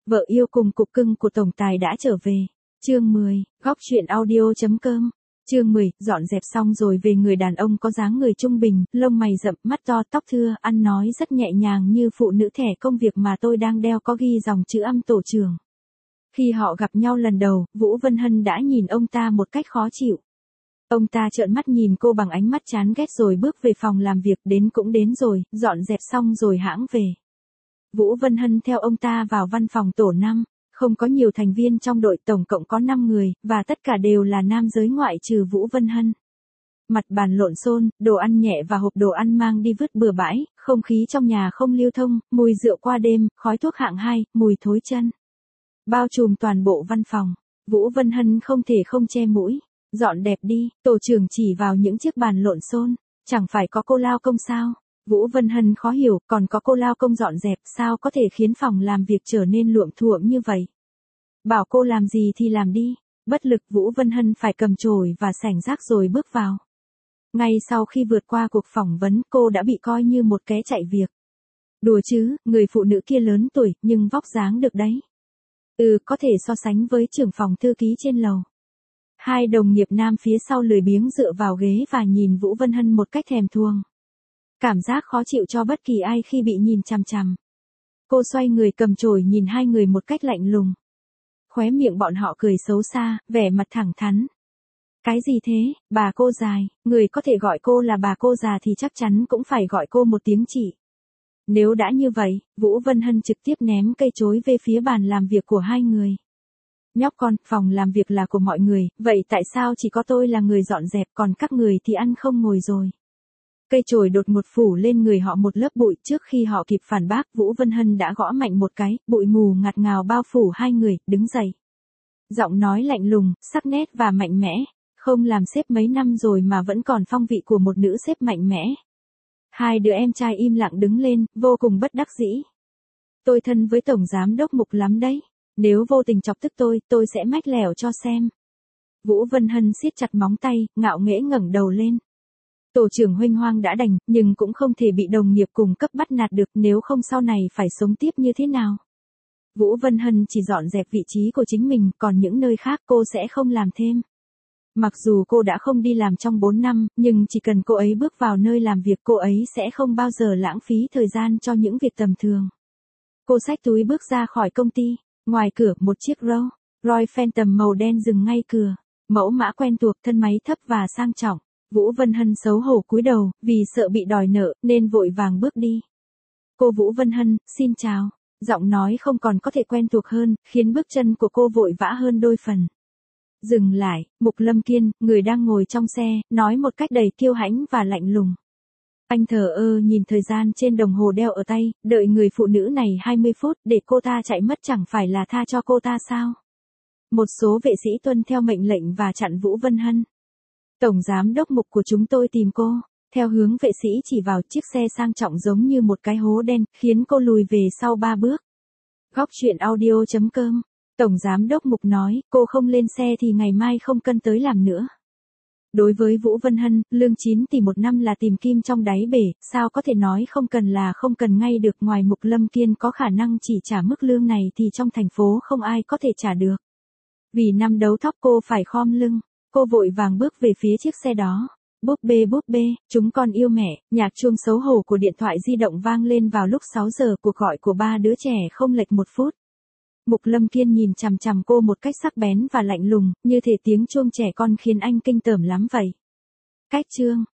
Vợ yêu cùng cục cưng của tổng tài đã trở về. Chương 10, góc truyện audio.com. Chương 10, dọn dẹp xong rồi về người đàn ông có dáng người trung bình, lông mày rậm, mắt to, tóc thưa, ăn nói rất nhẹ nhàng như phụ nữ thẻ công việc mà tôi đang đeo có ghi dòng chữ âm tổ trưởng. Khi họ gặp nhau lần đầu, Vũ Vân Hân đã nhìn ông ta một cách khó chịu. Ông ta trợn mắt nhìn cô bằng ánh mắt chán ghét rồi bước về phòng làm việc, đến cũng đến rồi, dọn dẹp xong rồi hãng về. Vũ Vân Hân theo ông ta vào văn phòng tổ 5, không có nhiều thành viên trong đội, tổng cộng có 5 người, và tất cả đều là nam giới ngoại trừ Vũ Vân Hân. Mặt bàn lộn xộn, đồ ăn nhẹ và hộp đồ ăn mang đi vứt bừa bãi, không khí trong nhà không lưu thông, mùi rượu qua đêm, khói thuốc hạng 2, mùi thối chân. Bao trùm toàn bộ văn phòng, Vũ Vân Hân không thể không che mũi. Dọn đẹp đi, tổ trưởng chỉ vào những chiếc bàn lộn xộn, chẳng phải có cô lao công sao? Vũ Vân Hân khó hiểu, còn có cô lao công dọn dẹp sao có thể khiến phòng làm việc trở nên luộm thuộm như vậy? Bảo cô làm gì thì làm đi. Bất lực, Vũ Vân Hân phải cầm chổi và sảnh rác rồi bước vào. Ngay sau khi vượt qua cuộc phỏng vấn, cô đã bị coi như một kẻ chạy việc. Đùa chứ, người phụ nữ kia lớn tuổi, nhưng vóc dáng được đấy. Có thể so sánh với trưởng phòng thư ký trên lầu. Hai đồng nghiệp nam phía sau lười biếng dựa vào ghế và nhìn Vũ Vân Hân một cách thèm thuồng. Cảm giác khó chịu cho bất kỳ ai khi bị nhìn chằm chằm. Cô xoay người cầm chổi nhìn hai người một cách lạnh lùng. Khóe miệng bọn họ cười xấu xa, vẻ mặt thẳng thắn. Cái gì thế, bà cô dài, người có thể gọi cô là bà cô già thì chắc chắn cũng phải gọi cô một tiếng chị. Nếu đã như vậy, Vũ Vân Hân trực tiếp ném cây chối về phía bàn làm việc của hai người. Nhóc con, phòng làm việc là của mọi người, vậy tại sao chỉ có tôi là người dọn dẹp còn các người thì ăn không ngồi rồi? Cây chổi đột ngột phủ lên người họ một lớp bụi, trước khi họ kịp phản bác, Vũ Vân Hân đã gõ mạnh một cái, bụi mù ngạt ngào bao phủ hai người, đứng dậy. Giọng nói lạnh lùng, sắc nét và mạnh mẽ, không làm sếp mấy năm rồi mà vẫn còn phong vị của một nữ sếp mạnh mẽ. Hai đứa em trai im lặng đứng lên, vô cùng bất đắc dĩ. Tôi thân với Tổng Giám đốc Mục lắm đấy. Nếu vô tình chọc tức tôi sẽ mách lẻo cho xem. Vũ Vân Hân siết chặt móng tay, ngạo nghễ ngẩng đầu lên. Tổ trưởng huênh hoang đã đành, nhưng cũng không thể bị đồng nghiệp cùng cấp bắt nạt được, nếu không sau này phải sống tiếp như thế nào. Vũ Vân Hân chỉ dọn dẹp vị trí của chính mình, còn những nơi khác cô sẽ không làm thêm. Mặc dù cô đã không đi làm trong 4 năm, nhưng chỉ cần cô ấy bước vào nơi làm việc, cô ấy sẽ không bao giờ lãng phí thời gian cho những việc tầm thường. Cô xách túi bước ra khỏi công ty. Ngoài cửa, một chiếc Rolls Royce Phantom màu đen dừng ngay cửa. Mẫu mã quen thuộc, thân máy thấp và sang trọng. Vũ Vân Hân xấu hổ cúi đầu, vì sợ bị đòi nợ, nên vội vàng bước đi. Cô Vũ Vân Hân, xin chào. Giọng nói không còn có thể quen thuộc hơn, khiến bước chân của cô vội vã hơn đôi phần. Dừng lại, Mục Lâm Kiên, người đang ngồi trong xe, nói một cách đầy kiêu hãnh và lạnh lùng. Anh thờ ơ nhìn thời gian trên đồng hồ đeo ở tay, đợi người phụ nữ này 20 phút để cô ta chạy mất chẳng phải là tha cho cô ta sao? Một số vệ sĩ tuân theo mệnh lệnh và chặn Vũ Vân Hân. Tổng giám đốc Mục của chúng tôi tìm cô. Theo hướng vệ sĩ chỉ vào, chiếc xe sang trọng giống như một cái hố đen, khiến cô lùi về sau 3 bước. Góc truyện audio.com. Tổng giám đốc Mục nói, cô không lên xe thì ngày mai không cần tới làm nữa. Đối với Vũ Vân Hân, lương 9 tỷ một năm là tìm kim trong đáy bể, sao có thể nói không cần là không cần ngay được. Ngoài Mục Lâm Kiên có khả năng chỉ trả mức lương này thì trong thành phố không ai có thể trả được. Vì năm đấu thóc cô phải khom lưng, cô vội vàng bước về phía chiếc xe đó. Búp bê, chúng con yêu mẹ, nhạc chuông xấu hổ của điện thoại di động vang lên vào lúc 6 giờ, cuộc gọi của 3 đứa trẻ không lệch 1 phút. Mục Lâm Kiên nhìn chằm chằm cô một cách sắc bén và lạnh lùng, như thể tiếng chuông trẻ con khiến anh kinh tởm lắm vậy. Cách chương